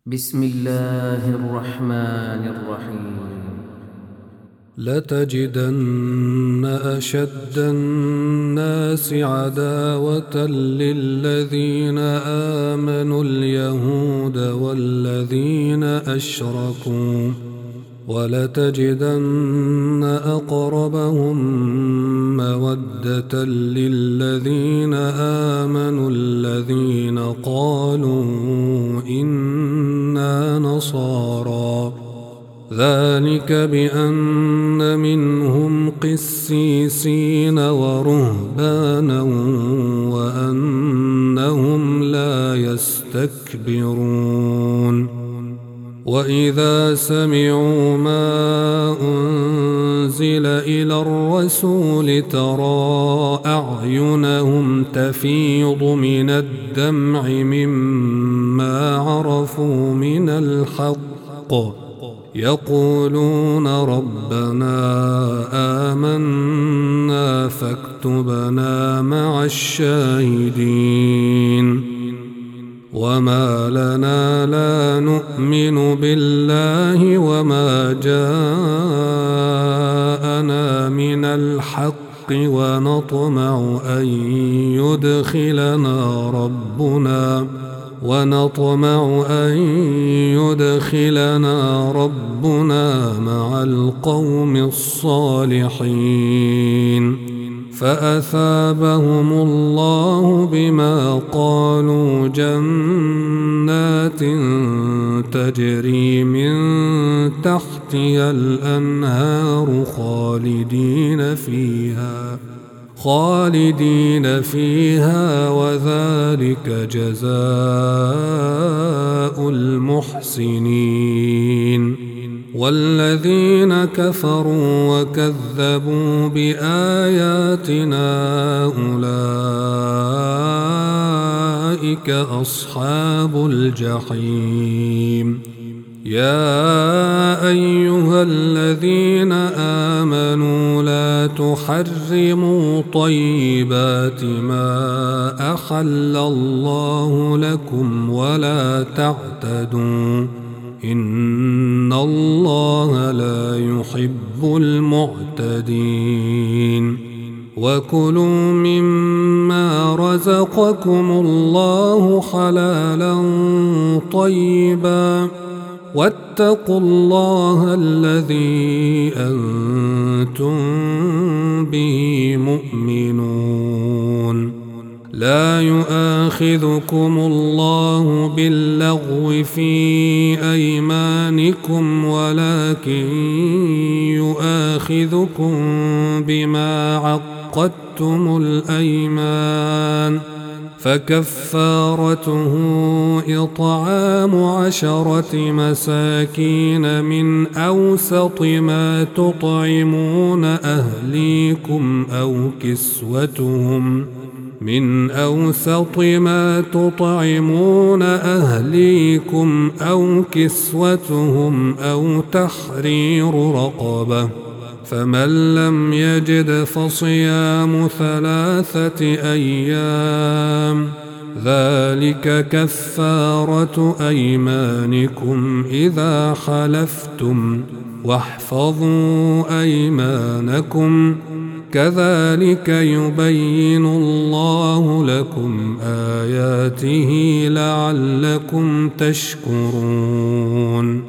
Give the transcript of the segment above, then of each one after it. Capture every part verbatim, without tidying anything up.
بسم الله الرحمن الرحيم. لتجدن أشد الناس عداوة للذين آمنوا اليهود والذين أشركوا، ولتجدن أقربهم مودة للذين آمنوا الذين قالوا إنا نصارى، ذلك بأن منهم قسيسين ورهبانا وأنهم لا يستكبرون. وإذا سمعوا ما أنزل إلى الرسول ترى أعينهم تفيض من الدمع مما عرفوا من الحق، يقولون ربنا آمنا فاكتبنا مع الشاهدين. وما لنا لا نؤمن بالله وما جاءنا من الحق ونطمع أن يدخلنا ربنا ونطمع أن يدخلنا ربنا مع القوم الصالحين. فأثابهم الله بما قالوا جنات تجري من تحتها الأنهار خالدين فيها خالدين فيها وذلك جزاء المحسنين. والذين كفروا وكذبوا بآياتنا أولئك أصحاب الجحيم. يا أيها الذين آمنوا لا تحرموا طيبات ما أحل الله لكم ولا تعتدوا، إن الله لا يحب المعتدين. وكلوا مما رزقكم الله حلالا طيبا واتقوا الله الذي أنتم به مؤمنون. لا يؤاخذكم الله باللغو في أيمانكم ولكن يؤاخذكم بما عقدتم الأيمان، فكفارته إطعام عشرة مساكين من أوسط ما تطعمون أهليكم أو كسوتهم من أوسط ما تطعمون أهليكم أو كسوتهم أو تحرير رقبة، فمن لم يجد فصيام ثلاثة أيام، ذلك كفارة أيمانكم إذا حلفتم، واحفظوا أيمانكم، كذلك يبين الله لكم آياته لعلكم تشكرون.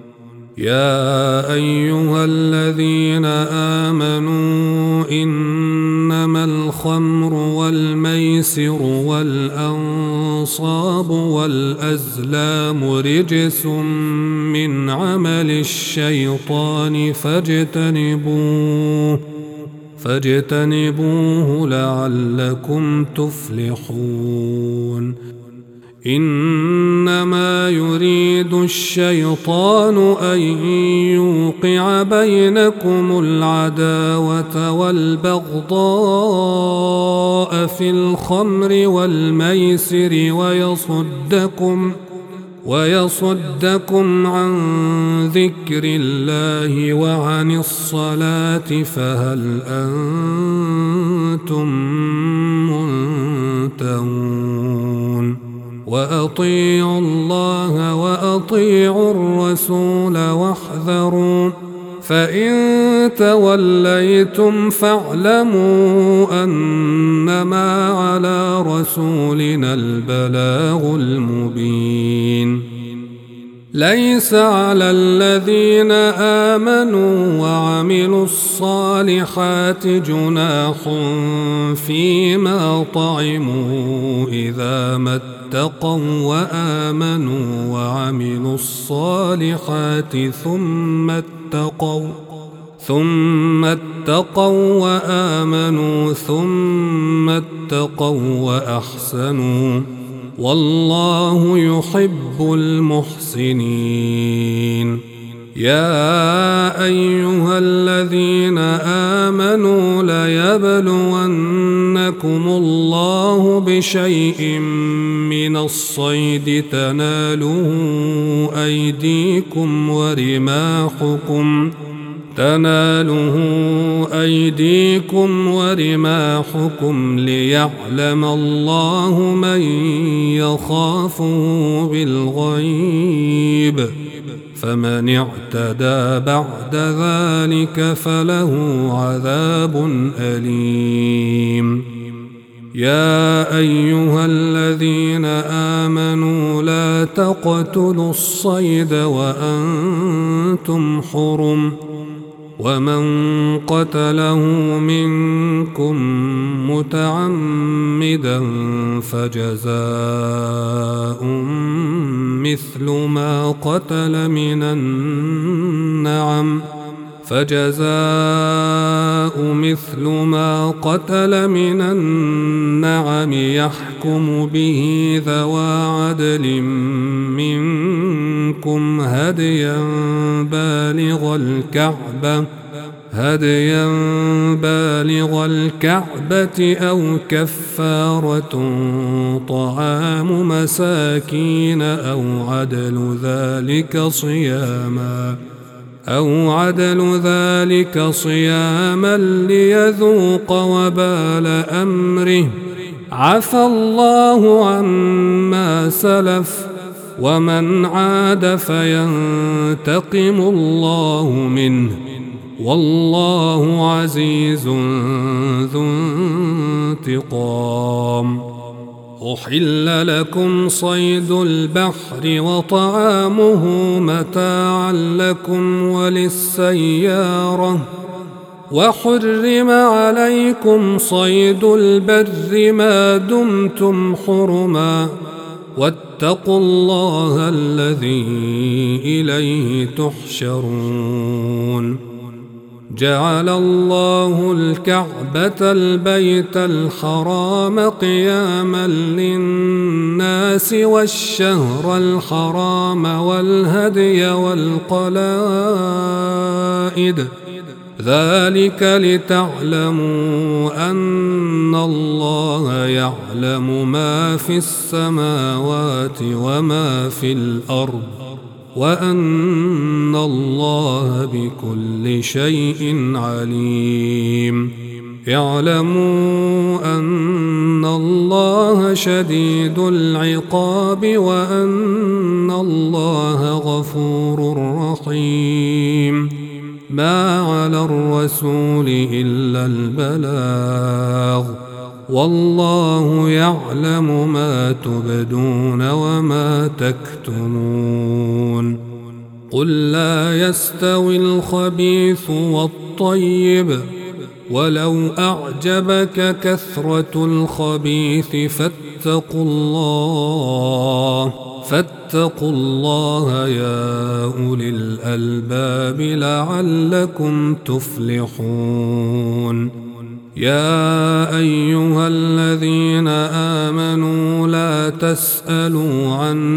يا أيها الذين آمنوا إنما الخمر والميسر والأنصاب والأزلام رجس من عمل الشيطان فاجتنبوه فاجتنبوه لعلكم تفلحون. إنما يريد الشيطان أن يوقع بينكم العداوة والبغضاء في الخمر والميسر ويصدكم ويصدكم عن ذكر الله وعن الصلاة فهل أنتم منتهون وأطيعوا الله وأطيعوا الرسول واحذروا فإن توليتم فاعلموا أنما على رسولنا البلاغ المبين. ليس على الذين آمنوا وعملوا الصالحات جناح فيما طعموا إذا ما اتقوا وآمنوا وعملوا الصالحات ثم اتقوا ثم اتقوا وآمنوا ثم اتقوا وأحسنوا والله يحب المحسنين. يا أيها الذين آمنوا ليبلونكم الله بشيء من الصيد تناله أيديكم ورماحكم تناله أيديكم ورماحكم ليعلم الله من يخافه بالغيب فمن اعتدى بعد ذلك فله عذاب أليم. يا أيها الذين آمنوا لا تقتلوا الصيد وأنتم حرم ومن قتله منكم متعمدا فجزاء مثل ما قتل من النعم فجزاء مثل ما قتل من النعم يحكم به ذوى عدل منكم هديا بالغ الكعبة هديا بالغ الكعبة أو كفارة طعام مساكين أو عدل ذلك صياما أو عدل ذلك صياما ليذوق وبال أمره عفى الله عما سلف ومن عاد فينتقم الله منه والله عزيز ذو انتقام. أحل لكم صيد البحر وطعامه متاعا لكم وللسيارة وحرم عليكم صيد البر ما دمتم حرما واتقوا الله الذي إليه تحشرون. جعل الله الكعبة البيت الحرام قياما للناس والشهر الحرام والهدي والقلائد ذلك لتعلموا أن الله يعلم ما في السماوات وما في الأرض وأن الله بكل شيء عليم. اعلموا أن الله شديد العقاب وأن الله غفور رحيم. ما على الرسول إلا البلاغ والله يعلم ما تبدون وما تكتمون. قل لا يستوي الخبيث والطيب ولو أعجبك كثرة الخبيث فاتقوا الله فاتقوا الله يا أولي الألباب لعلكم تفلحون. يا أيها الذين آمنوا لا تسألوا عن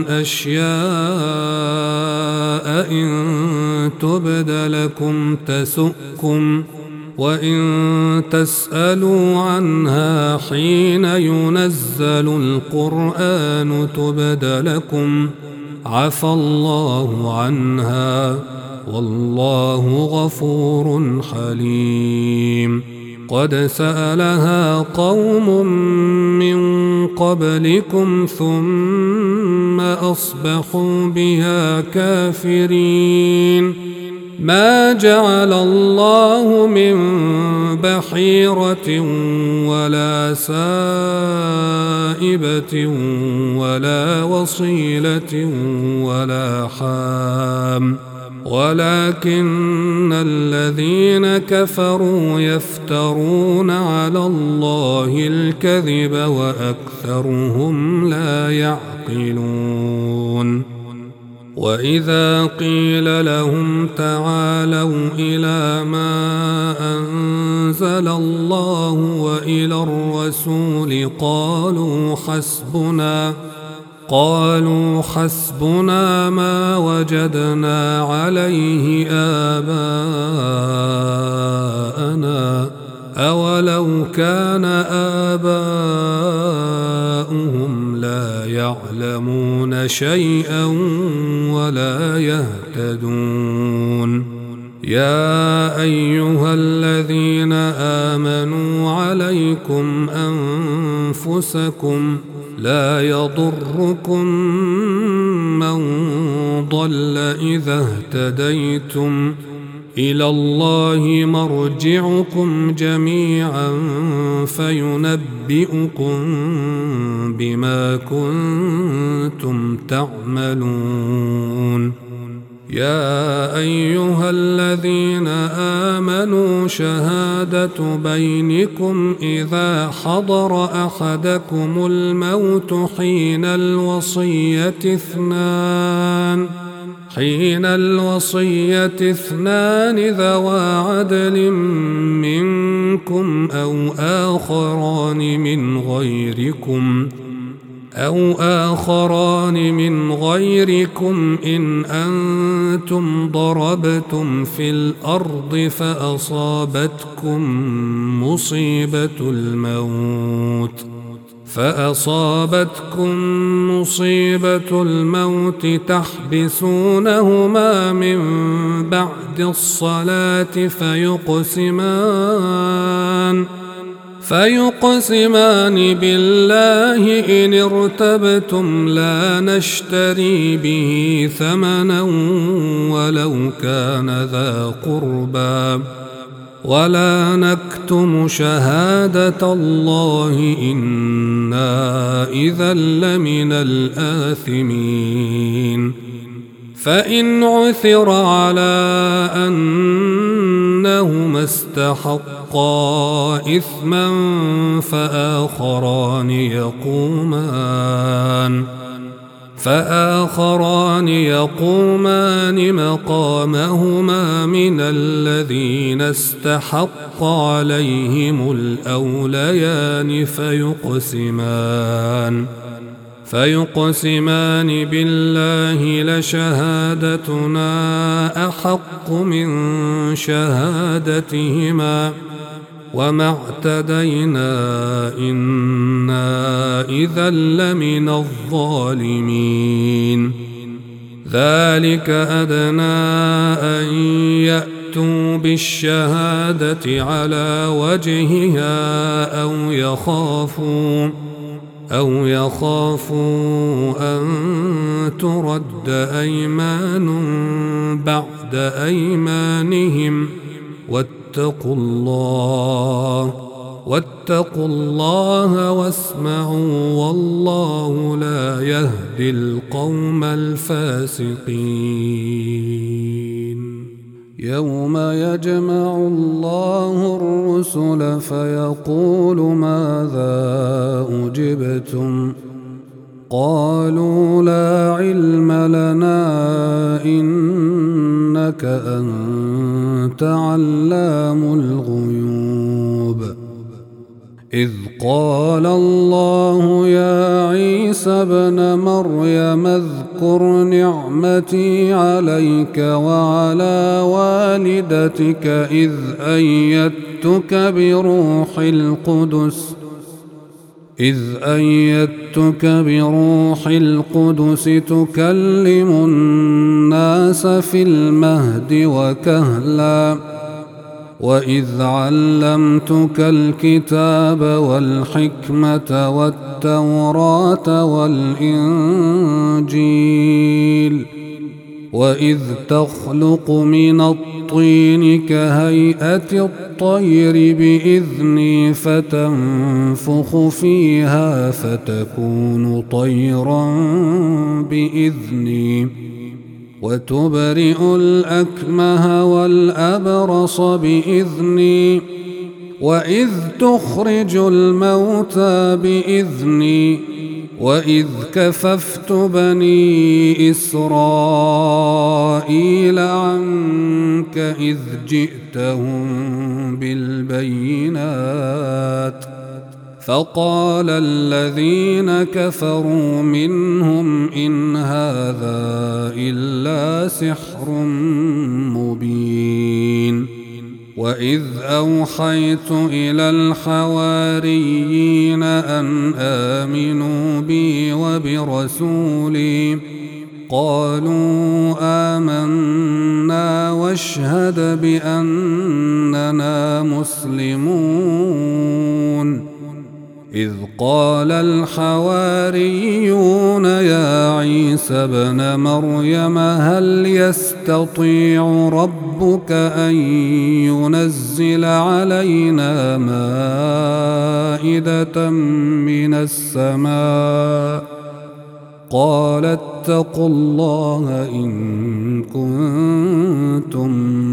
أشياء إن تبد لكم تسؤكم وإن تسألوا عنها حين ينزل القرآن تبد لكم عفى الله عنها والله غفور حليم. قد سألها قوم من قبلكم ثم أصبحوا بها كافرين ما جعل الله من بحيرة ولا سائبة ولا وصيلة ولا حام ولكن الذين كفروا يفترون على الله الكذب وأكثرهم لا يعقلون وإذا قيل لهم تعالوا إلى ما أنزل الله وإلى الرسول قالوا حسبنا قالوا حسبنا ما وجدنا عليه آباءنا أولو كان آباؤهم لا يعلمون شيئا ولا يهتدون يا أيها الذين آمنوا عليكم أنفسكم لا يضركم من ضل إذا اهتديتم إلى الله مرجعكم جميعا فينبئكم بما كنتم تعملون يا أيها الذين آمنوا شهادة بينكم إذا حضر أحدكم الموت حين الوصية اثنان حين الوصية اثنان ذوى عدل منكم أو آخران من غيركم أو آخران من غيركم إن أنتم ضربتم في الأرض فأصابتكم مصيبة الموت فأصابتكم مصيبة الموت تحبسونهما من بعد الصلاة فيقسمان فيقسمان بالله إن ارتبتم لا نشتري به ثمنا ولو كان ذا قربى ولا نكتم شهادة الله إنا إذا لمن الآثمين فإن عثر على أنهما استحقا إثما فآخران يقومان فآخران يقومان مقامهما من الذين استحق عليهم الأوليان فيقسمان فيقسمان بالله لشهادتنا أحق من شهادتهما وما اعتدينا إنا إذا لمن الظالمين ذلك أدنى أن يأتوا بالشهادة على وجهها أو يخافوا أو يخافوا أن ترد أيمان بعد أيمانهم واتقوا الله واتقوا الله واسمعوا والله لا يهدي القوم الفاسقين يوم يجمع الله الرسل فيقول ماذا أجبتم قالوا لا علم لنا إنك أنت علام الغيوب إذ قال الله يا عيسى ابن مريم اذكر نعمتي عليك وعلى والدتك إذ أيدتك بروح القدس إذ أيدتك بروح القدس تكلم الناس في المهد وكهلا وإذ علمتك الكتاب والحكمة والتوراة والإنجيل وإذ تخلق من الطين كهيئة الطير بإذني فتنفخ فيها فتكون طيرا بإذني وتبرئ الأكمه والأبرص بإذني وإذ تخرج الموتى بإذني وإذ كففت بني إسرائيل عنك إذ جئتهم بالبينات فقال الذين كفروا منهم إن هذا إلا سحر مبين وإذ أوحيت إلى الحواريين أن آمنوا بي وبرسولي قالوا آمنا واشهد بأننا مسلمون إذ قال الحواريون يا عيسى ابن مريم هل يستطيع ربك أن ينزل علينا مائدة من السماء قال اتقوا الله إن كنتم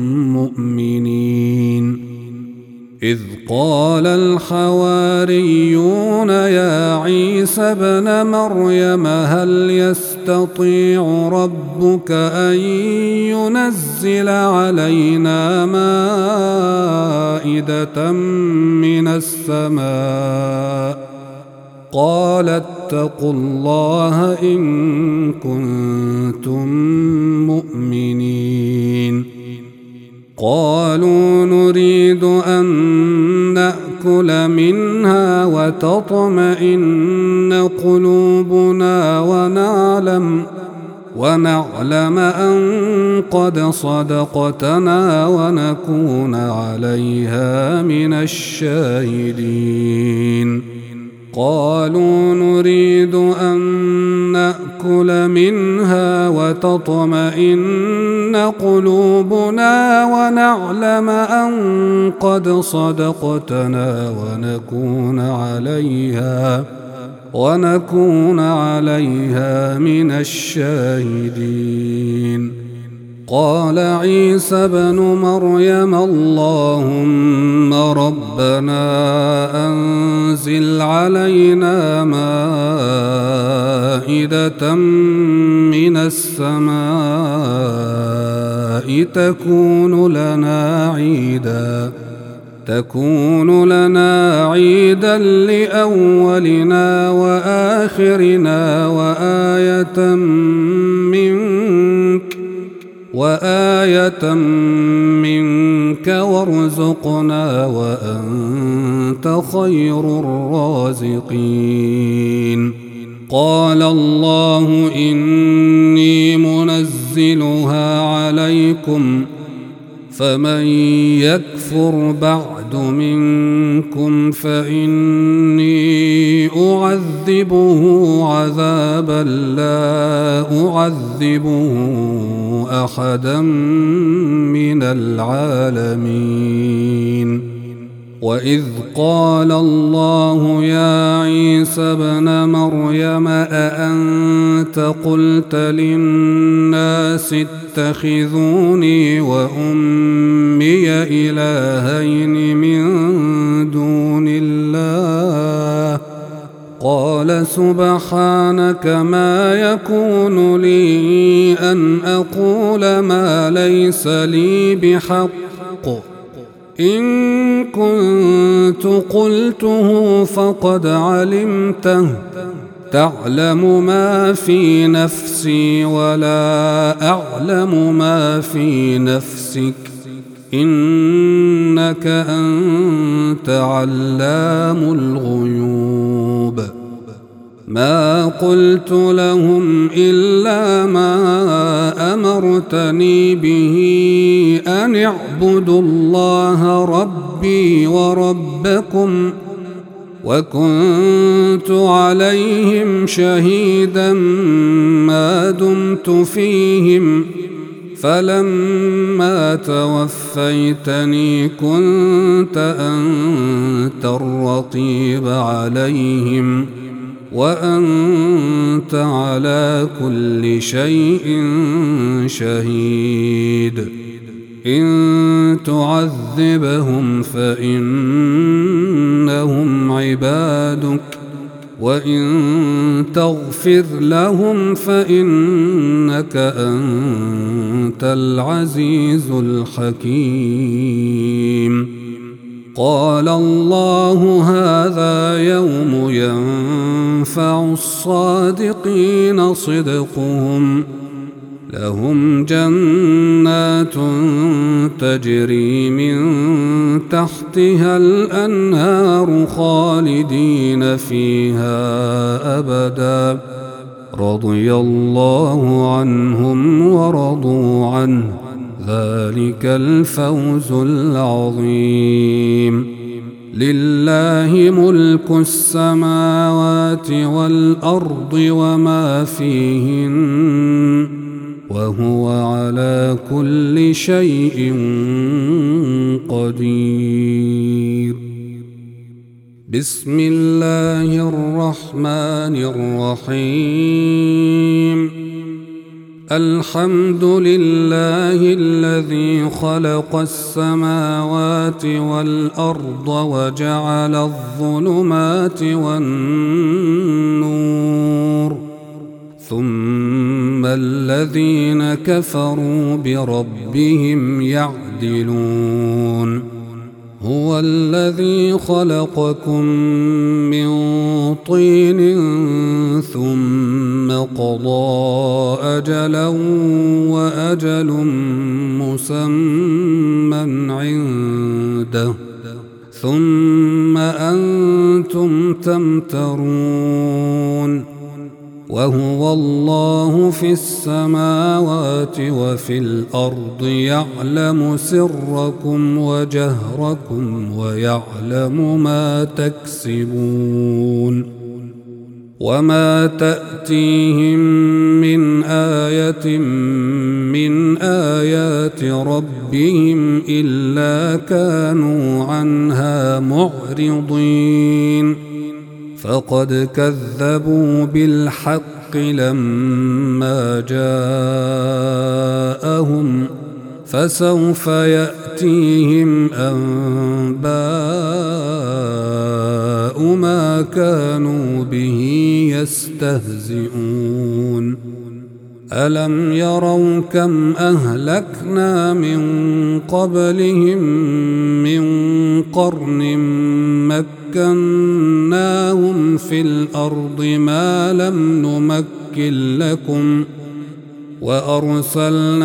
مؤمنين إذ قال الحواريون يا عيسى ابن مريم هل يستطيع ربك أن ينزل علينا مائدة من السماء قال اتقوا الله إن كنتم مؤمنين قالوا نريد أن نأكل منها وتطمئن قلوبنا ونعلم ونعلم أن قد صدقتنا ونكون عليها من الشاهدين قالوا نريد أن نأكل منها وتطمئن قلوبنا ونعلم أن قد صدقتنا ونكون عليها ونكون عليها من الشاهدين قال عيسى ابن مريم اللهم ربنا أنزل علينا مائدة من السماء تكون لنا عيدا تكون لنا عيدا لأولنا وآخرنا وآية منك وآية منك وارزقنا وأنت خير الرازقين قال الله إني منزلها عليكم فمن يكفر بعد منكم فإني أعذبه عذابا لا أعذبه أحدا من العالمين وإذ قال الله يا عيسى ابن مريم أأنت قلت للناس اتخذوني وأمي إلهين من دون الله قال سبحانك ما يكون لي أن أقول ما ليس لي بحق إن كنت قلته فقد علمته تعلم ما في نفسي ولا أعلم ما في نفسك إنك أنت علام الغيوب ما قلت لهم إلا ما أمرتني به أن اعبدوا الله ربي وربكم وكنت عليهم شهيدا ما دمت فيهم فلما توفيتني كنت أنت الرقيب عليهم وأنت على كل شيء شهيد إن تعذبهم فإنهم عبادك وإن تغفر لهم فإنك أنت العزيز الحكيم قال الله هذا يوم ينفع الصادقين صدقهم لهم جنات تجري من تحتها الأنهار خالدين فيها أبدا رضي الله عنهم ورضوا عنه ذلك الفوز العظيم لله ملك السماوات والأرض وما فيهن وهو على كل شيء قدير بسم الله الرحمن الرحيم الحمد لله الذي خلق السماوات والأرض وجعل الظلمات والنور ثم الذين كفروا بربهم يعدلون هو الذي خلقكم من طين ثم قضى أجلا وأجل مسمى عنده ثم أنتم تمترون وهو الله في السماوات وفي الأرض يعلم سركم وجهركم ويعلم ما تكسبون وما تأتيهم من آية من آيات ربهم إلا كانوا عنها معرضين فقد كذبوا بالحق لما جاءهم فسوف يأتيهم أنباء ما كانوا به يستهزئون ألم يروا كم أهلكنا من قبلهم من قرن مكناهم في الأرض ما لم نمكن لكم وأرسلنا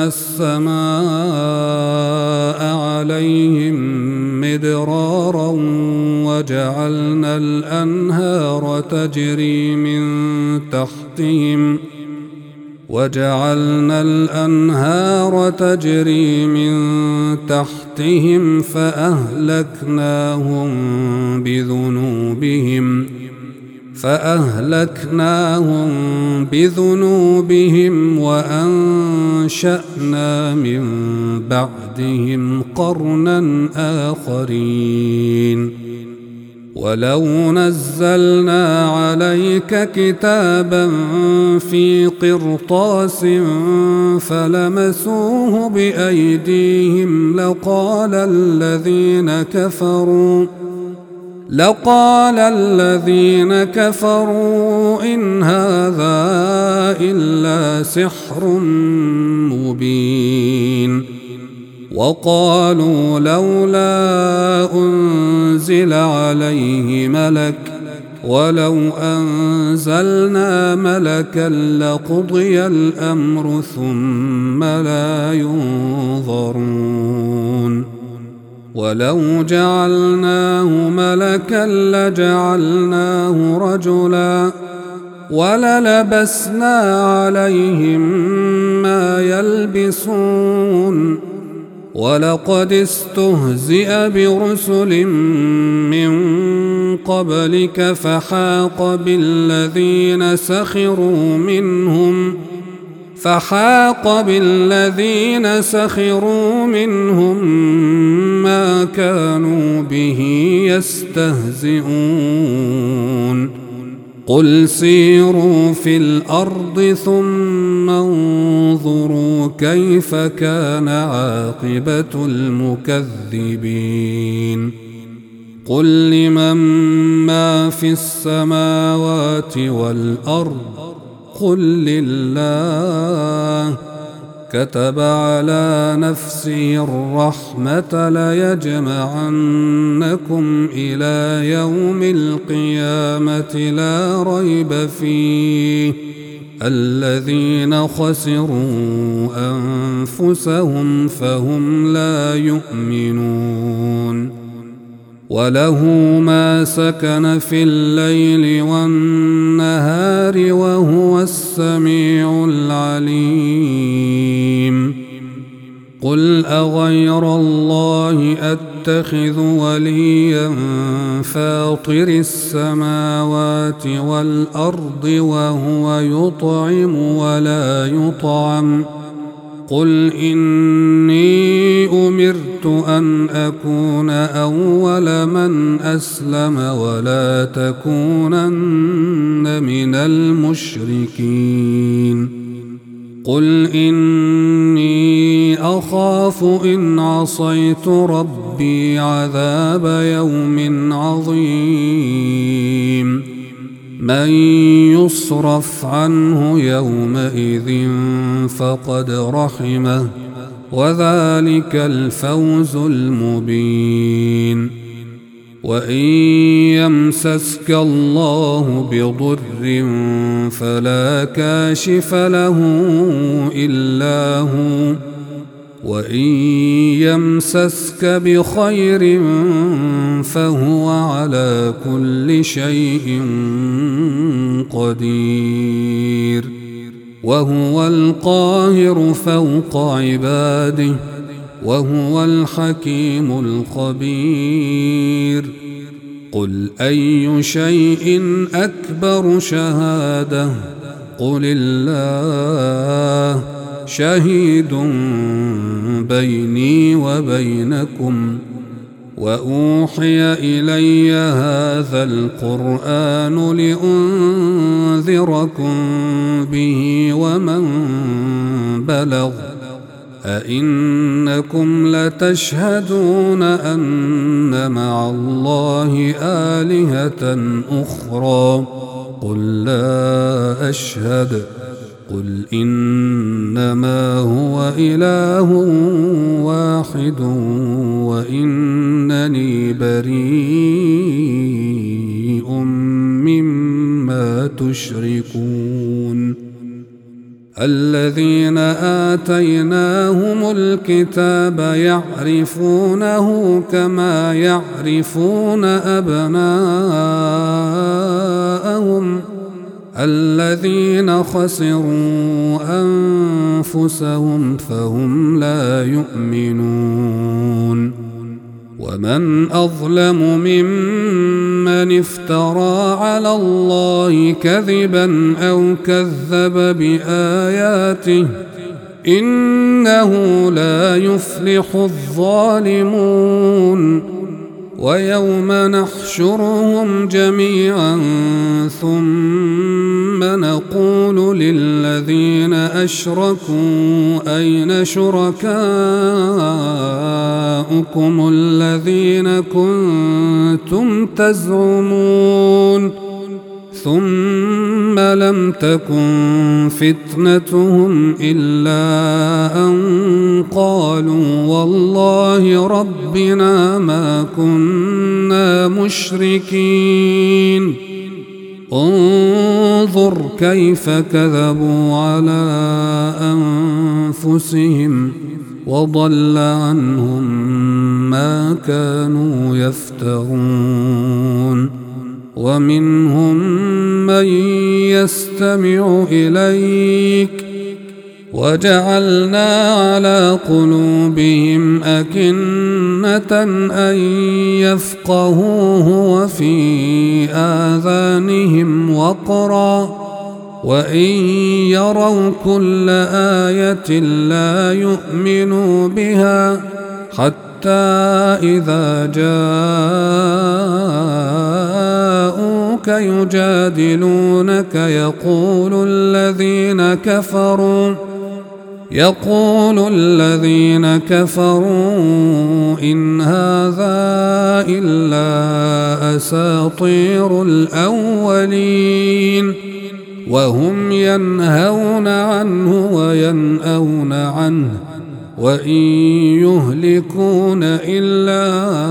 السماء عليهم مدرارا وجعلنا الأنهار تجري من تحتهم وجعلنا الأنهار تجري من تحتهم فأهلكناهم بذنوبهم فأهلكناهم بذنوبهم وأنشأنا من بعدهم قرنا آخرين ولو نزلنا عليك كتابا في قرطاس فلمسوه بأيديهم لقال الذين كفروا لقال الذين كفروا إن هذا إلا سحر مبين وقالوا لولا أنزل عليه ملك ولو أنزلنا ملكا لقضي الأمر ثم لا ينظرون ولو جعلناه ملكا لجعلناه رجلا وللبسنا عليهم ما يلبسون ولقد استهزئ برسل من قبلك فحاق بالذين سخروا منهم فحاق بالذين سخروا منهم ما كانوا به يستهزئون قل سيروا في الأرض ثم انظروا كيف كان عاقبة المكذبين قل لمن ما في السماوات والأرض قل لله كتب على نفسه الرحمة ليجمعنكم إلى يوم القيامة لا ريب فيه الذين خسروا أنفسهم فهم لا يؤمنون وله ما سكن في الليل والنهار وهو السميع العليم قل أغير الله أتخذ وليا فاطر السماوات والأرض وهو يطعم ولا يطعم قل إني أمرت أن أكون أول من أسلم ولا تكونن من المشركين قل إني أخاف إن عصيت ربي عذاب يوم عظيم من يصرف عنه يومئذ فقد رحمه وذلك الفوز المبين وإن يمسسك الله بضر فلا كاشف له إلا هو وإن يمسسك بخير فهو على كل شيء قدير وهو القاهر فوق عباده وهو الحكيم الخبير قل أي شيء أكبر شهادة قل الله شهيد بيني وبينكم وأوحي إلي هذا القرآن لأنذركم به ومن بلغ أئنكم لتشهدون أن مع الله آلهة أخرى قل لا أشهد قل إنما هو إله واحد وإنني بريء مما تشركون الذين آتيناهم الكتاب يعرفونه كما يعرفون أبناءهم الذين خسروا أنفسهم فهم لا يؤمنون ومن أظلم ممن افترى على الله كذبا أو كذب بآياته إنه لا يفلح الظالمون ويوم نحشرهم جميعا ثم نقول للذين أشركوا أين شركاؤكم الذين كنتم تزعمون ثم لم تكن فتنتهم إلا أن قالوا والله ربنا ما كنا مشركين انظر كيف كذبوا على أنفسهم وضل عنهم ما كانوا يفترون ومنهم من يستمع إليك وجعلنا على قلوبهم أكنة أن يفقهوه وفي آذانهم وقرا وإن يروا كل آية لا يؤمنوا بها حتى إذا جاءوك يجادلونك يقول الذين كفروا يقول الذين كفروا إن هذا إلا أساطير الأولين وهم ينهون عنه وينأون عنه وإن يهلكون إلا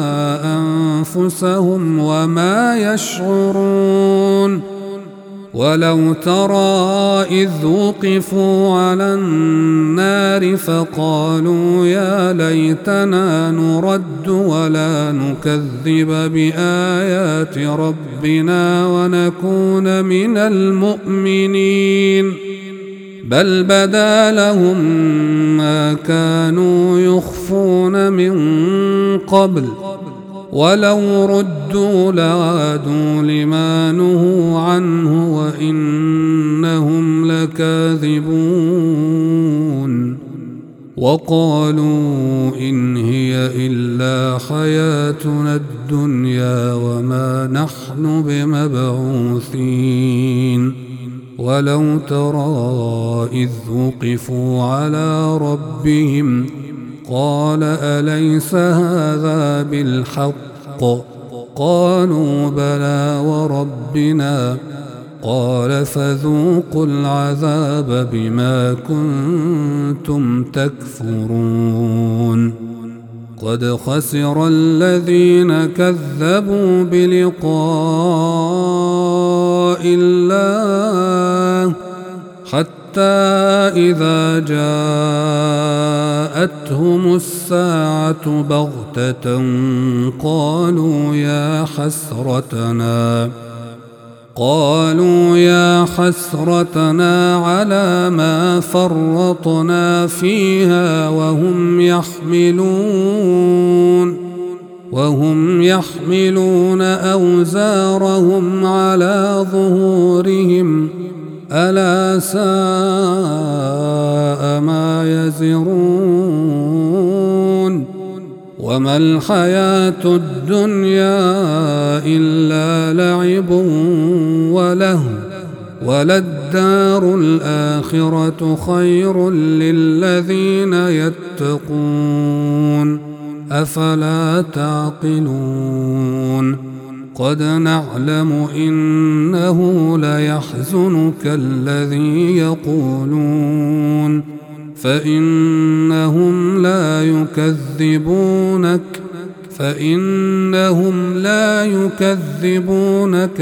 أنفسهم وما يشعرون ولو ترى إذ وقفوا على النار فقالوا يا ليتنا نرد ولا نكذب بآيات ربنا ونكون من المؤمنين بل بدا لهم ما كانوا يخفون من قبل ولو ردوا لعادوا لما نهوا عنه وإنهم لكاذبون وقالوا إن هي إلا حياتنا الدنيا وما نحن بمبعوثين ولو ترى إذ وقفوا على ربهم قال أليس هذا بالحق قالوا بلى وربنا قال فذوقوا العذاب بما كنتم تكفرون قد خسر الذين كذبوا بلقاء الله حتى إذا جاءتهم الساعة بغتة قالوا يا حسرتنا قالوا يا حسرتنا على ما فرطنا فيها وهم يحملون وهم يحملون أوزارهم على ظهورهم ألا ساء ما يزرون وما الحياة الدنيا إلا لعب وله وللدار الآخرة خير للذين يتقون أفلا تعقلون قد نعلم إنه ليحزنك الذي يقولون فإنهم لا يكذبونك فإنهم لا يكذبونك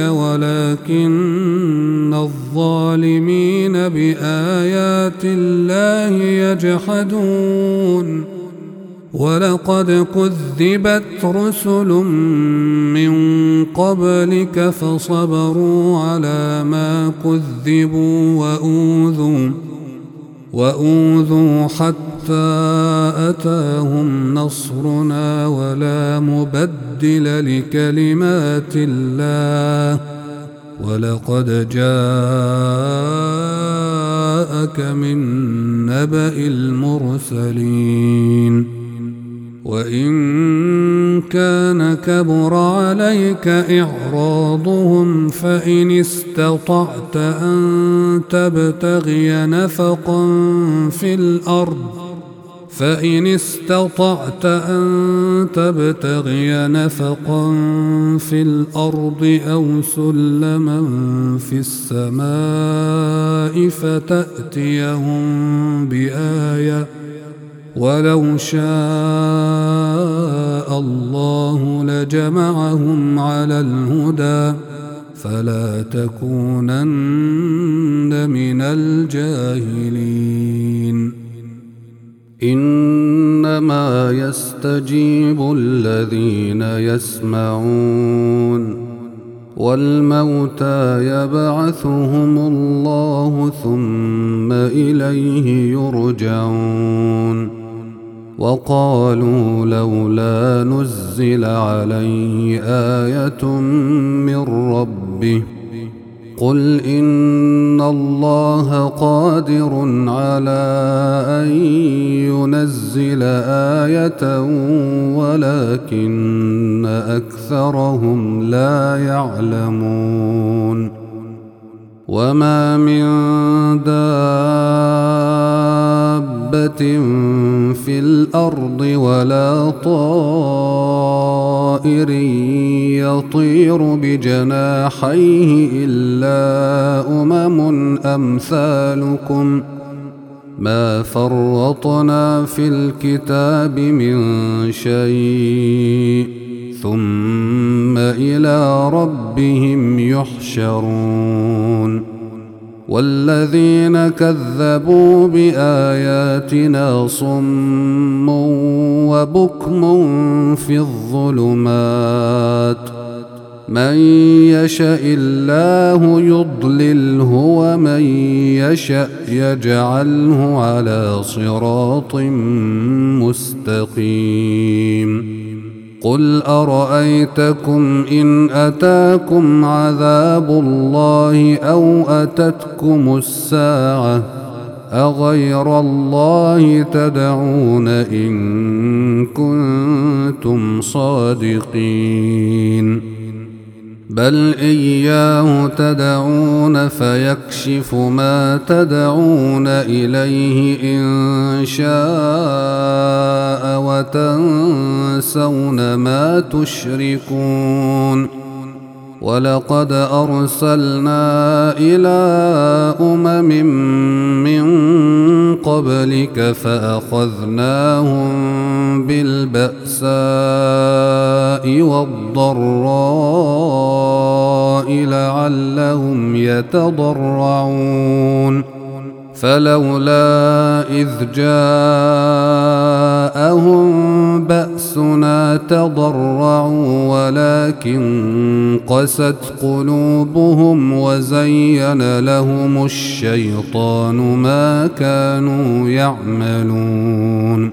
ولكن الظالمين بآيات الله يجحدون ولقد كذبت رسل من قبلك فصبروا على ما كذبوا وأوذوا وأوذوا حتى أتاهم نصرنا ولا مبدل لكلمات الله ولقد جاءك من نبأ المرسلين وإن كان كبر عليك إعراضهم فإن استطعت أن تبتغي نفقا في الأرض فإن استطعت أن تبتغي نفقا في الأرض أو سلما في السماء فتأتيهم بآية ولو شاء الله لجمعهم على الهدى فلا تكونن من الجاهلين إنما يستجيب الذين يسمعون والموتى يبعثهم الله ثم إليه يرجعون. وقالوا لولا نزل عليه آية من ربه قل إن الله قادر على أن ينزل آية ولكن أكثرهم لا يعلمون. وما من دابة في الأرض ولا طائر يطير بجناحيه إلا أمم أمثالكم ما فرطنا في الكتاب من شيء ثم إلى ربهم يحشرون. والذين كذبوا بآياتنا صم وبكم في الظلمات من يشاء الله يضلله ومن يشاء يجعله على صراط مستقيم. قل أرأيتكم إن أتاكم عذاب الله أو أتتكم الساعة أغير الله تدعون إن كنتم صادقين بل إياه تدعون فيكشف ما تدعون إليه إن شاء وتنسون ما تشركون. ولقد أرسلنا إلى أمم من قبلك فأخذناهم بالبأساء والضراء لعلهم يتضرعون فلولا إذ جاءهم بأسنا تضرعوا ولكن قست قلوبهم وزين لهم الشيطان ما كانوا يعملون.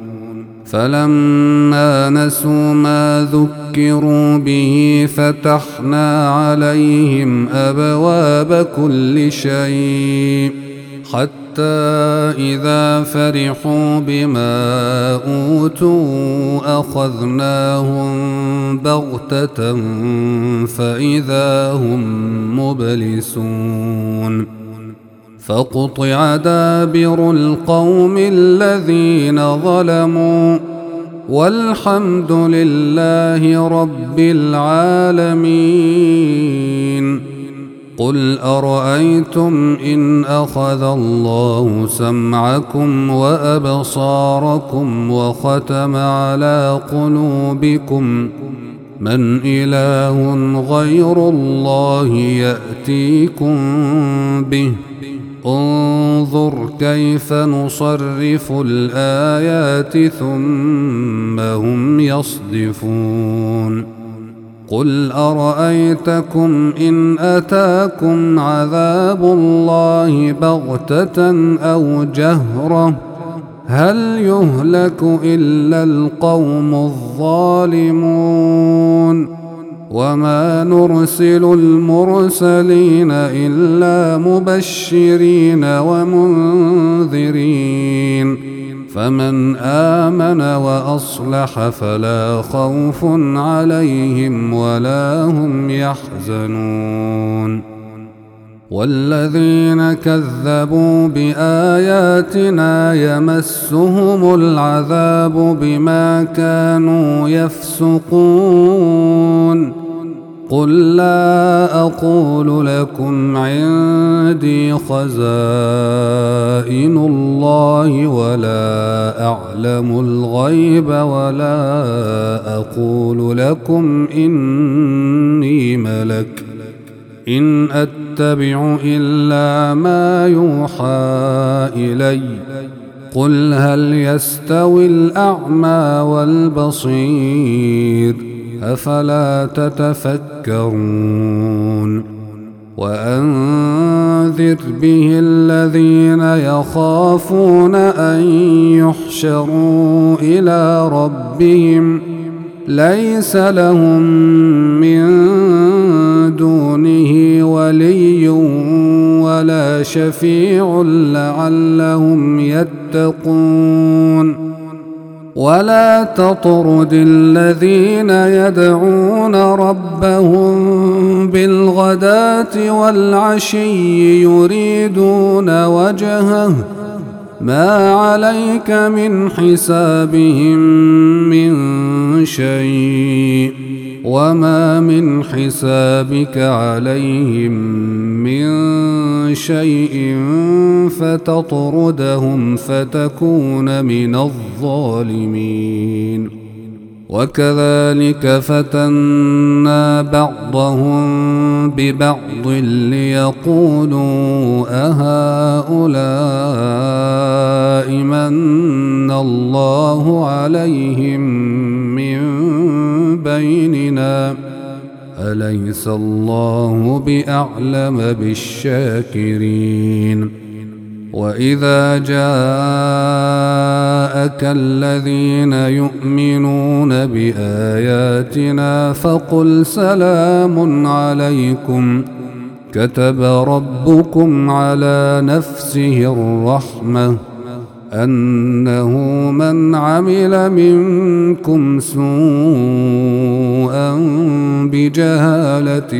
فلما نسوا ما ذكروا به فتحنا عليهم أبواب كل شيء حتى إذا فرحوا بما أوتوا أخذناهم بغتة فإذا هم مبلسون. فقطع دابر القوم الذين ظلموا والحمد لله رب العالمين. قل أرأيتم إن أخذ الله سمعكم وأبصاركم وختم على قلوبكم من إله غير الله يأتيكم به انظر كيف نصرف الآيات ثم هم يصدفون. قل أرأيتكم إن أتاكم عذاب الله بغتة أو جهرة هل يهلك إلا القوم الظالمون. وما نرسل المرسلين إلا مبشرين ومنذرين فمن آمن وأصلح فلا خوف عليهم ولا هم يحزنون. والذين كذبوا بآياتنا يمسهم العذاب بما كانوا يفسقون. قل لا أقول لكم عندي خزائن الله ولا أعلم الغيب ولا أقول لكم إني ملك إن أتبع إلا ما يوحى إلي قل هل يستوي الأعمى والبصير أفلا تتفكرون وأنذر به الذين يخافون أن يحشروا إلى ربهم ليس لهم من دونه ولي ولا شفيع لعلهم يتقون ولا تطرد الذين يدعون ربهم بالغداة والعشي يريدون وجهه ما عليك من حسابهم من شيء وما من حسابك عليهم من شيء فتطردهم فتكون من الظالمين وكذلك فتنا بعضهم ببعض ليقولوا أهؤلاء من الله عليهم من بيننا أليس الله بأعلم بالشاكرين وإذا جاءك الذين يؤمنون بآياتنا فقل سلام عليكم كتب ربكم على نفسه الرحمة أنه من عمل منكم سوءا بجهالة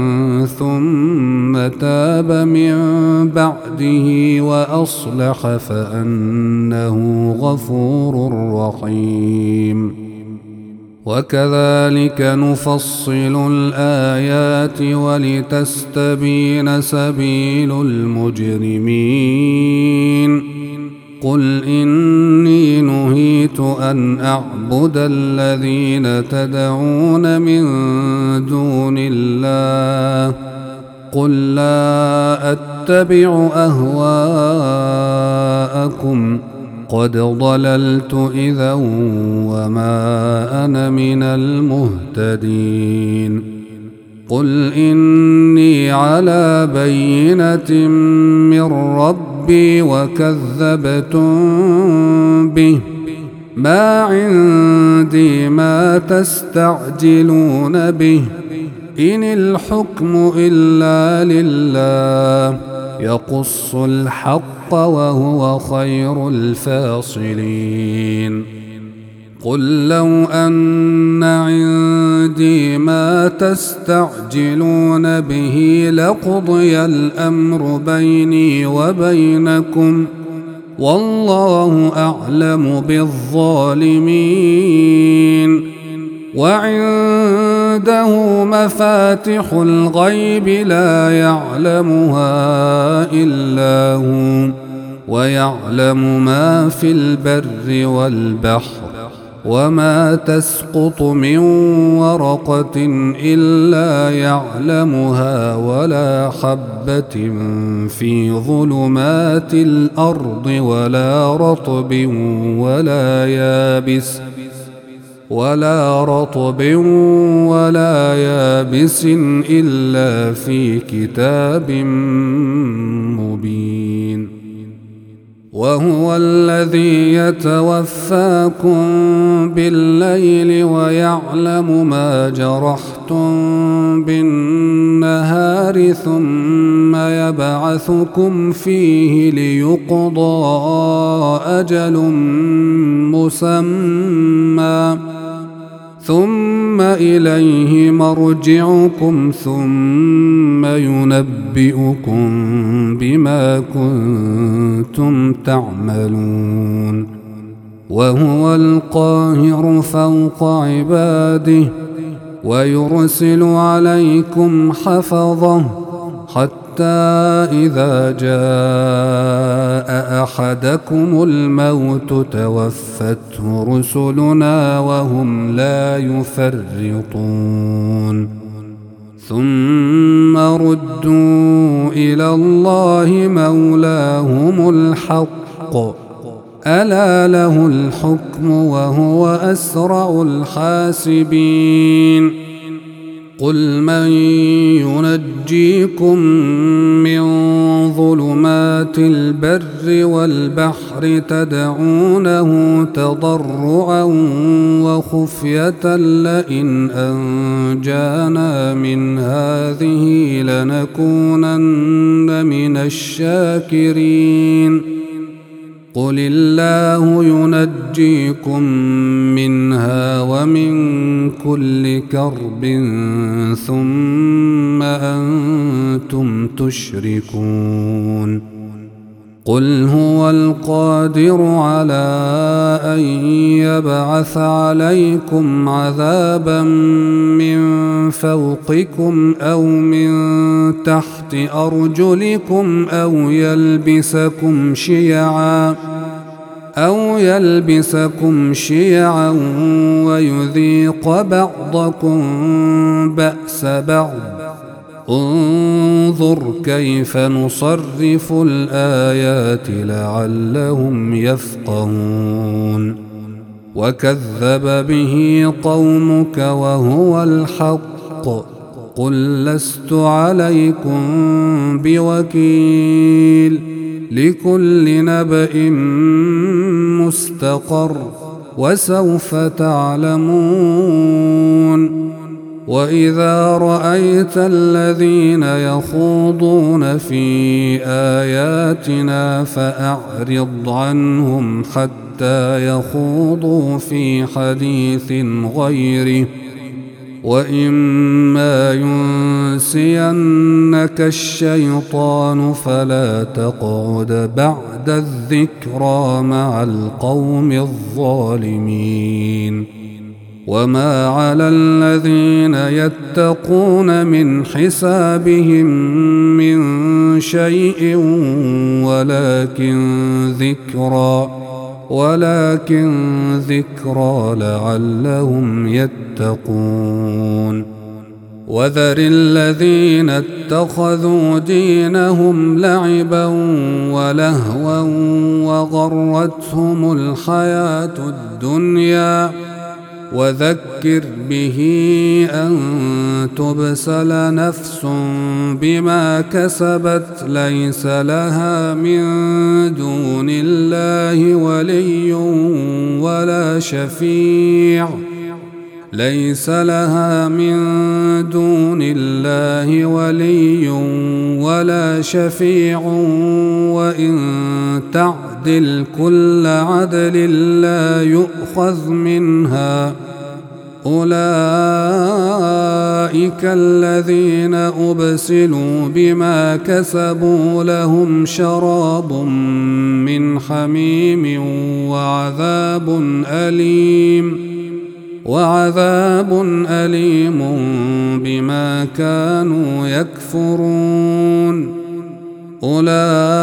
ثم تاب من بعده وأصلح فأنه غفور رحيم وكذلك نفصل الآيات ولتستبين سبيل المجرمين قل إني نهيت أن أعبد الذين تدعون من دون الله قل لا أتبع أهواءكم قد ضللت إذا وما أنا من المهتدين قل إني على بينة من ربي وكذبتم به ما عندي ما تستعجلون به إن الحكم إلا لله يقص الحق وهو خير الفاصلين قل لو أن عندي ما تستعجلون به لقضي الأمر بيني وبينكم والله أعلم بالظالمين وعنده مفاتح الغيب لا يعلمها إلا هو ويعلم ما في البر والبحر وما تسقط من ورقة إلا يعلمها ولا حبة في ظلمات الأرض ولا رطب ولا يابس ولا رطب ولا يابس إلا في كتاب مبين وهو الذي يتوفاكم بالليل ويعلم ما جرحتم بالنهار ثم يبعثكم فيه ليقضى أجل مسمى ثم إليه مرجعكم ثم ينبئكم بما كنتم تعملون وهو القاهر فوق عباده ويرسل عليكم حفظه حتى إذا جاء أحدكم الموت توفته رسلنا وهم لا يفرطون ثم ردوا إلى الله مولاهم الحق ألا له الحكم وهو أسرع الحاسبين قل من ينجيكم من ظلمات البر والبحر تدعونه تضرعا وخفية لئن أنجانا من هذه لنكونن من الشاكرين قل الله ينجيكم منها ومن كل كرب ثم أنتم تشركون قل هو القادر على أن يبعث عليكم عذابا من فوقكم أو من تحت أرجلكم أو يلبسكم شيعا أو يلبسكم شيعا ويذيق بعضكم بأس بعض انظر كيف نصرف الآيات لعلهم يفقهون وكذب به قومك وهو الحق قل لست عليكم بوكيل لكل نبأ مستقر وسوف تعلمون وإذا رأيت الذين يخوضون في آياتنا فأعرض عنهم حتى يخوضوا في حديث غيره وإما ينسينك الشيطان فلا تقعد بعد الذكرى مع القوم الظالمين وما على الذين يتقون من حسابهم من شيء ولكن ذكرى ولكن ذكرى لعلهم يتقون وذر الذين اتخذوا دينهم لعبا ولهوا وغرتهم الحياة الدنيا وذكر به أن تبسل نفس بما كسبت ليس لها من دون الله ولي ولا شفيع ليس لها من دون الله ولي ولا شفيع وإن تعدل كل عدل لا يؤخذ منها أولئك الذين أبسلوا بما كسبوا لهم شراب من حميم وعذاب أليم وعذاب أليم بما كانوا يكفرون أولئك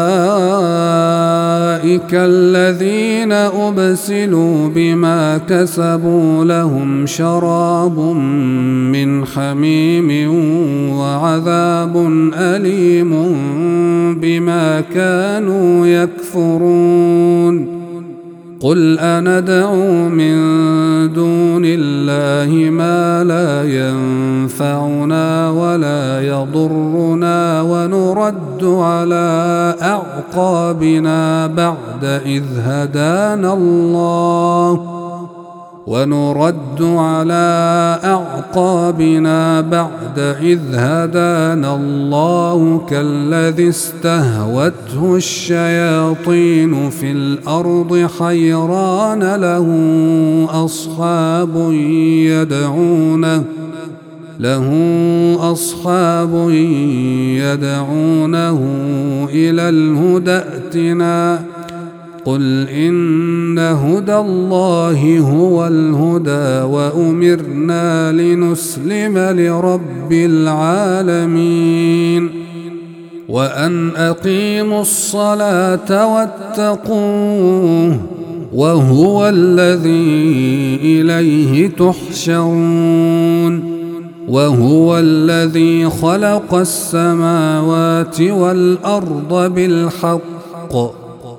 الذين أبسلوا بما كسبوا لهم شراب من حميم وعذاب أليم بما كانوا يكفرون قل أندعو من دون الله ما لا ينفعنا ولا يضرنا ونرد على أعقابنا بعد إذ هدانا الله ونرد على أعقابنا بعد إذ هدانا الله كالذي استهوته الشياطين في الأرض حيران له أصحاب يدعونه له أصحاب يدعونه إلى الهدى ائتنا قل إن هدى الله هو الهدى وأمرنا لنسلم لرب العالمين وأن أقيموا الصلاة واتقوه وهو الذي إليه تحشرون وهو الذي خلق السماوات والأرض بالحق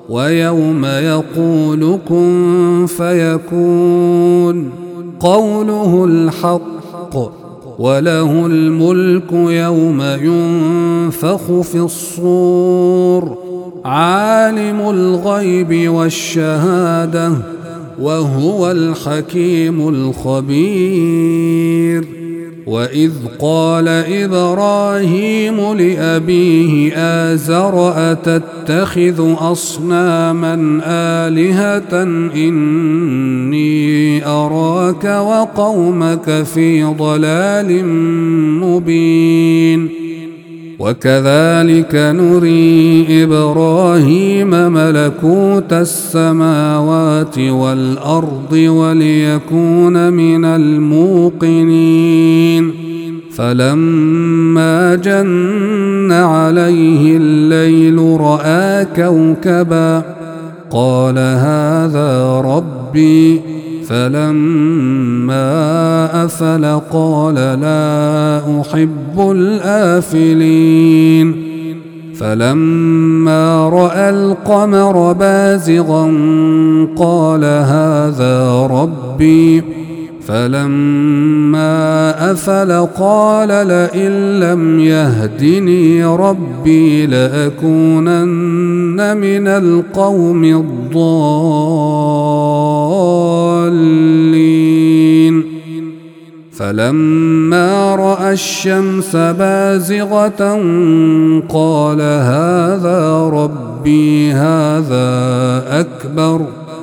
ويوم يقول كن فيكون قوله الحق وله الملك يوم ينفخ في الصور عالم الغيب والشهادة وهو الحكيم الخبير. وإذ قال إبراهيم لأبيه آزر أتتخذ أصناما آلهة إني أراك وقومك في ضلال مبين. وكذلك نري إبراهيم ملكوت السماوات والأرض وليكون من الموقنين. فلما جن عليه الليل رأى كوكبا قال هذا ربي فلما أفل قال لا أحب الآفلين. فلما رأى القمر بازغا قال هذا ربي فلما أفل قال لئن لم يهدني ربي لأكونن من القوم الضالين. فلما رأى الشمس بازغة قال هذا ربي هذا أكبر.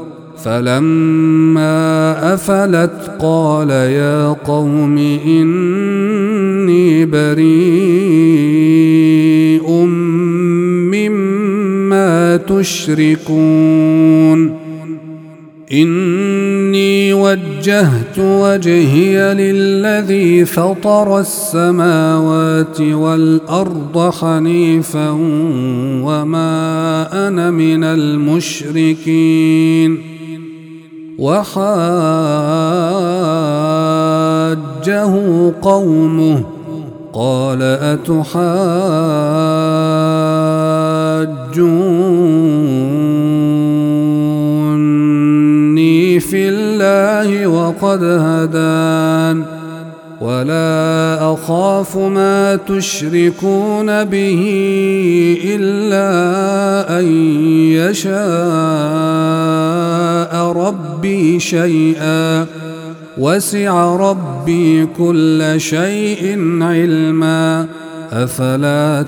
فلما أفلت قال يا قوم إني بريء مما تشركون. إني وجهت وجهي للذي فطر السماوات والأرض حنيفا وما أنا من المشركين. وحاجه قومه قال أتحاجوني في الله وقد هدان ولا أخاف ما تشركون به إلا أن يشاء ربي شيئا وسع ربي كل شيء علما أفلا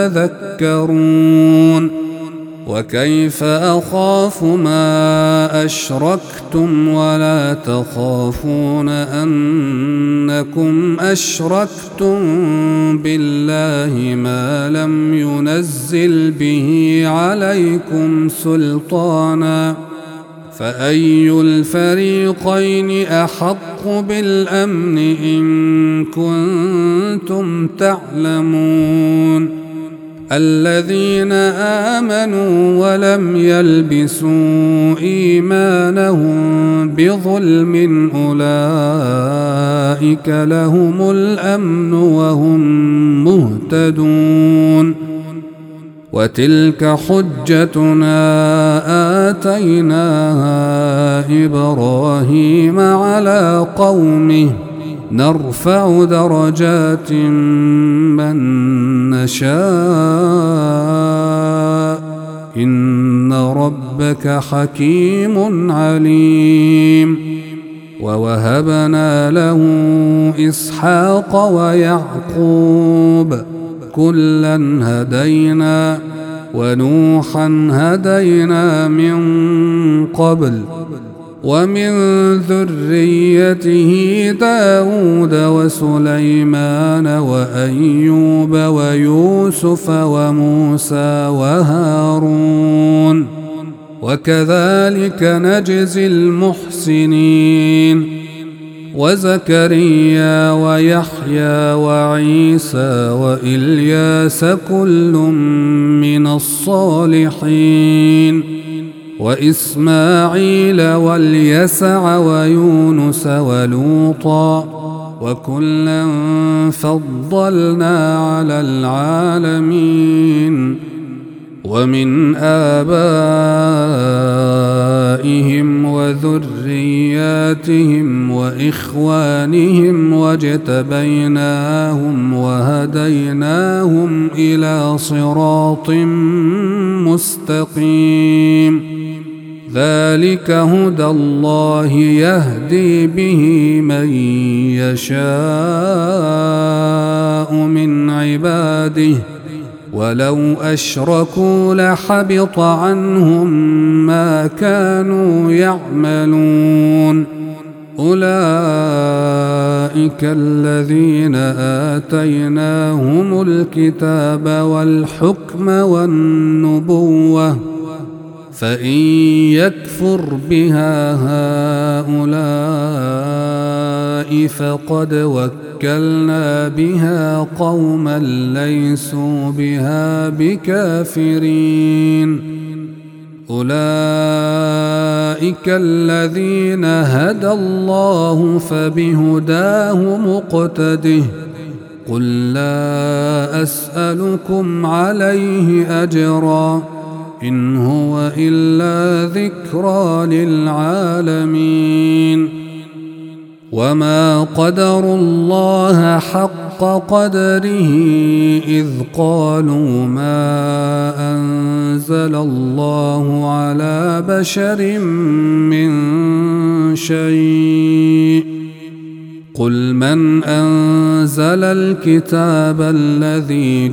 تتذكرون. وكيف أخاف ما أشركتم ولا تخافون أنكم أشركتم بالله ما لم ينزل به عليكم سلطانا فأي الفريقين أحق بالأمن إن كنتم تعلمون. الذين آمنوا ولم يلبسوا إيمانهم بظلم أولئك لهم الأمن وهم مهتدون. وتلك حجتنا آتيناها إبراهيم على قومه نرفع درجات من نشاء إن ربك حكيم عليم. ووهبنا له إسحاق ويعقوب كلا هدينا ونوحا هدينا من قبل ومن ذريته داود وسليمان وأيوب ويوسف وموسى وهارون وكذلك نجزي المحسنين. وزكريا ويحيى وعيسى وإلياس كل من الصالحين وإسماعيل واليسع ويونس ولوطا وكلا فضلنا على العالمين. ومن آبائهم وذرياتهم وإخوانهم واجتبيناهم وهديناهم إلى صراط مستقيم ذلك هدى الله يهدي به من يشاء من عباده ولو أشركوا لحبط عنهم ما كانوا يعملون أولئك الذين آتيناهم الكتاب والحكم والنبوة فإن يكفر بها هؤلاء فقد وكلنا بها قوما ليسوا بها بكافرين أولئك الذين هدى الله فبهداه مقتده قل لا أسألكم عليه أجرا إن هو إلا ذكرى للعالمين وما قدروا الله حق قدره إذ قالوا ما أنزل الله على بشر من شيء قل من أنزل الكتاب الذي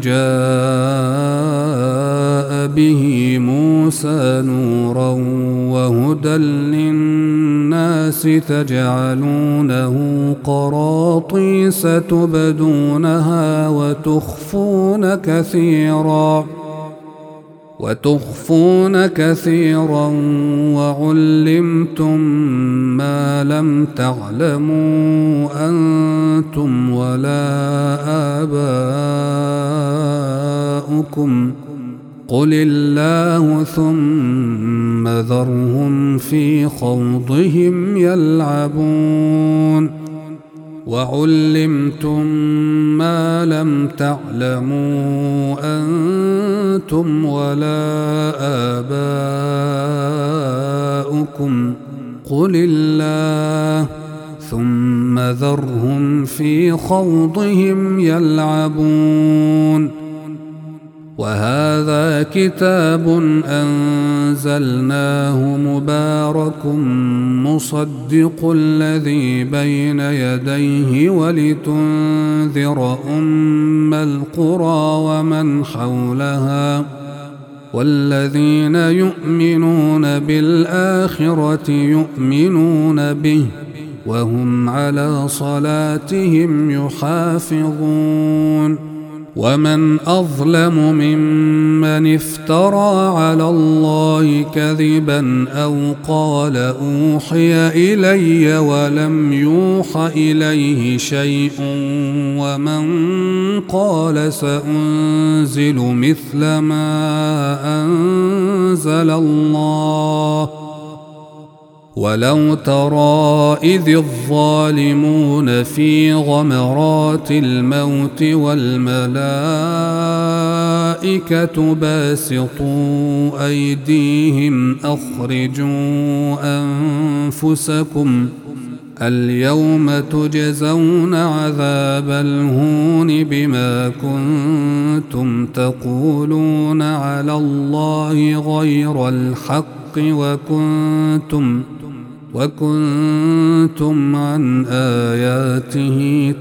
جاء به موسى نورا وهدى للناس تجعلونه قراطيس تبدونها وتخفون كثيرا وتخفون كثيرا وعلمتم ما لم تعلموا أنتم ولا آباؤكم قل الله ثم ذرهم في خوضهم يلعبون وعلمتم ما لم تعلموا أنتم ولا آباؤكم قل الله ثم ذرهم في خوضهم يلعبون وهذا كتاب أنزلناه مبارك مصدق الذي بين يديه ولتنذر أم القرى ومن حولها والذين يؤمنون بالآخرة يؤمنون به وهم على صلاتهم يحافظون ومن أظلم ممن افترى على الله كذبا أو قال أوحي إلي ولم يوح إليه شيء ومن قال سأنزل مثل ما أنزل الله ولو ترى إذ الظالمون في غمرات الموت والملائكة باسطوا أيديهم أخرجوا أنفسكم اليوم تجزون عذاب الهون بما كنتم تقولون على الله غير الحق وكنتم وكنتم عن آياته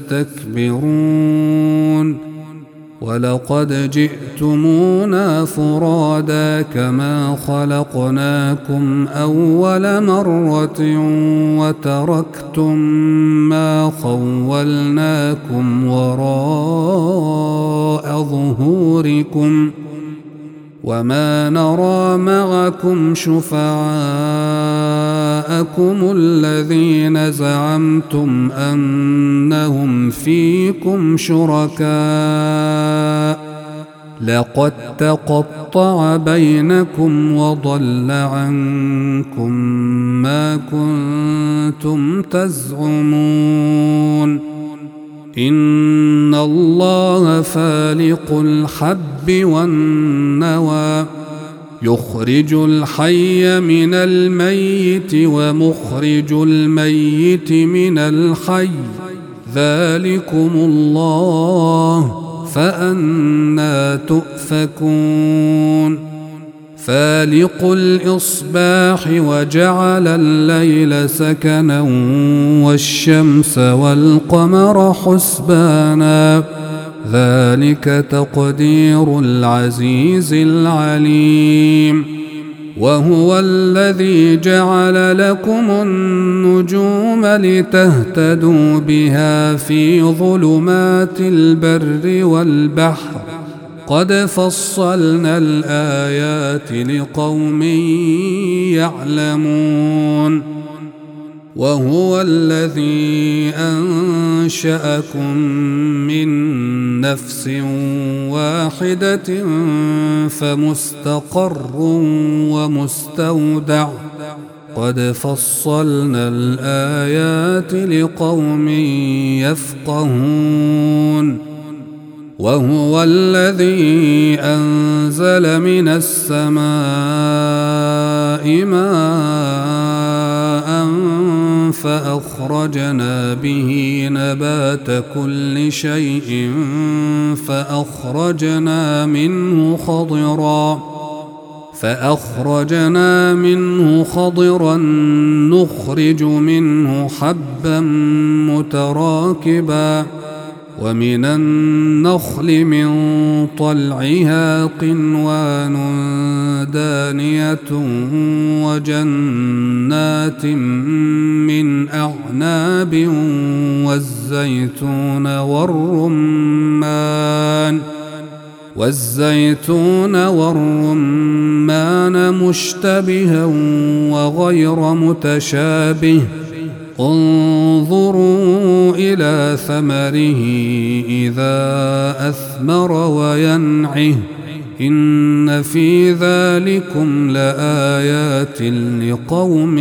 تستكبرون ولقد جئتمونا فرادا كما خلقناكم أول مرة وتركتم ما خولناكم وراء ظهوركم وما نرى معكم شفعاءكم الذين زعمتم أنهم فيكم شركاء لقد تقطع بينكم وضل عنكم ما كنتم تزعمون إن الله فالق الحب والنوى يخرج الحي من الميت ومخرج الميت من الحي ذلكم الله فأنى تؤفكون فالق الإصباح وجعل الليل سكنا والشمس والقمر حسبانا ذلك تقدير العزيز العليم وهو الذي جعل لكم النجوم لتهتدوا بها في ظلمات البر والبحر قد فصلنا الآيات لقوم يعلمون وهو الذي أنشأكم من نفس واحدة فمستقر ومستودع قد فصلنا الآيات لقوم يفقهون وهو الذي أنزل من السماء ماء فأخرجنا به نبات كل شيء فأخرجنا منه خضرا فأخرجنا منه خضرا نخرج منه حبا متراكبا ومن النخل من طلعها قنوان دانية وجنات من أعناب والزيتون والرمان والزيتون والرمان مشتبها وغير متشابه انظروا إلى ثمره إذا أثمر وينعه إن في ذلكم لآيات لقوم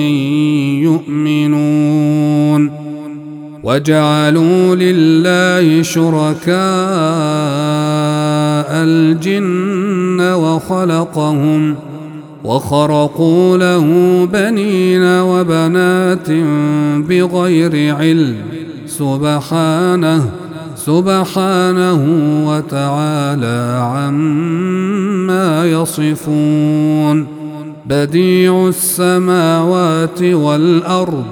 يؤمنون وجعلوا لله شركاء الجن وخلقهم وخرقوا له بنين وبنات بغير علم سبحانه سبحانه وتعالى عما يصفون بديع السماوات والأرض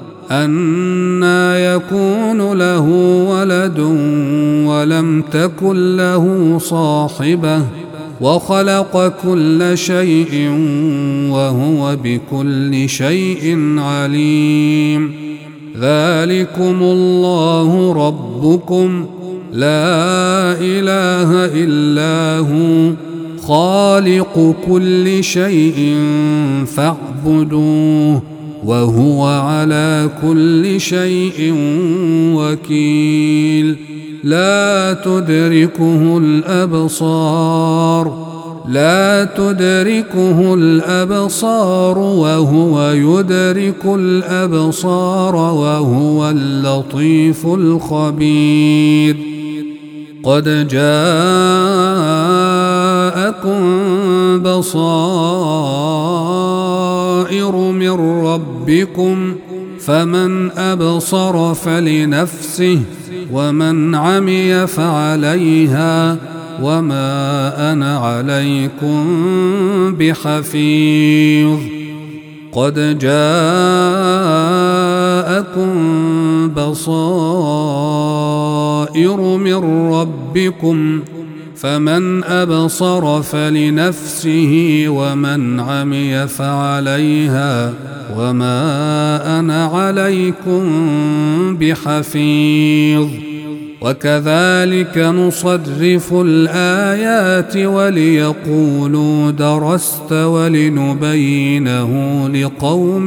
أنى يكون له ولد ولم تكن له صاحبة وخلق كل شيء وهو بكل شيء عليم ذلكم الله ربكم لا إله إلا هو خالق كل شيء فاعبدوه وهو على كل شيء وكيل لا تدركه الأبصار لا تدركه الأبصار وهو يدرك الأبصار وهو اللطيف الخبير قد جاءكم بصائر من ربكم فمن أبصر فلنفسه ومن عمي فعليها وما أنا عليكم بحفيظ قد جاءكم بصائر من ربكم فمن أبصر فلنفسه ومن عمي فعليها وما أنا عليكم بحفيظ وكذلك نصرف الآيات وليقولوا درست ولنبينه لقوم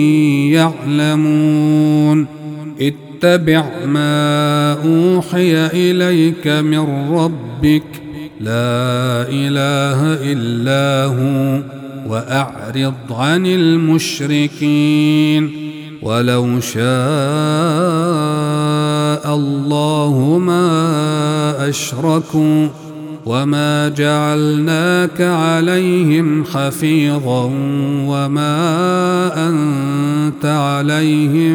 يعلمون اتبع ما أوحي إليك من ربك لا إله إلا هو وأعرض عن المشركين ولو شاء شاء الله ما أشركوا وما جعلناك عليهم حفيظا وما أنت عليهم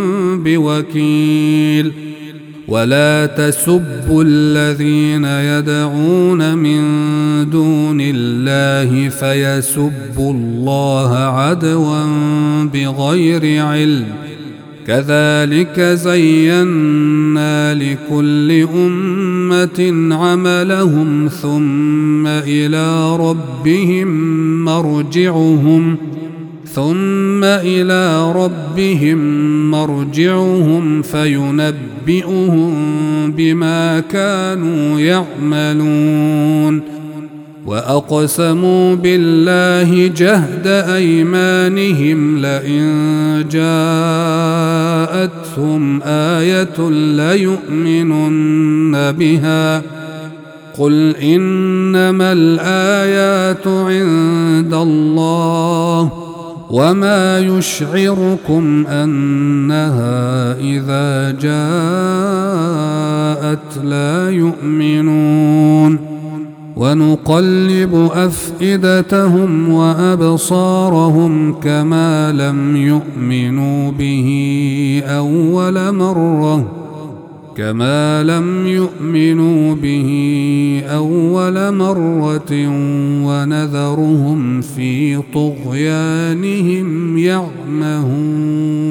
بوكيل ولا تسبوا الذين يدعون من دون الله فيسبوا الله عدوا بغير علم كذلك زينا لكل أمة عملهم ثم إلى ربهم مرجعهم ثم إلى ربهم مرجعهم فينبئهم بما كانوا يعملون وأقسموا بالله جهد أيمانهم لئن جاءتهم آية ليؤمنن بها قل إنما الآيات عند الله وما يشعركم أنها إذا جاءت لا يؤمنون ونقلب أفئدتهم وأبصارهم كما لم يؤمنوا به أول مرة كما لم يؤمنوا به أول مرة ونذرهم في طغيانهم يعمهون.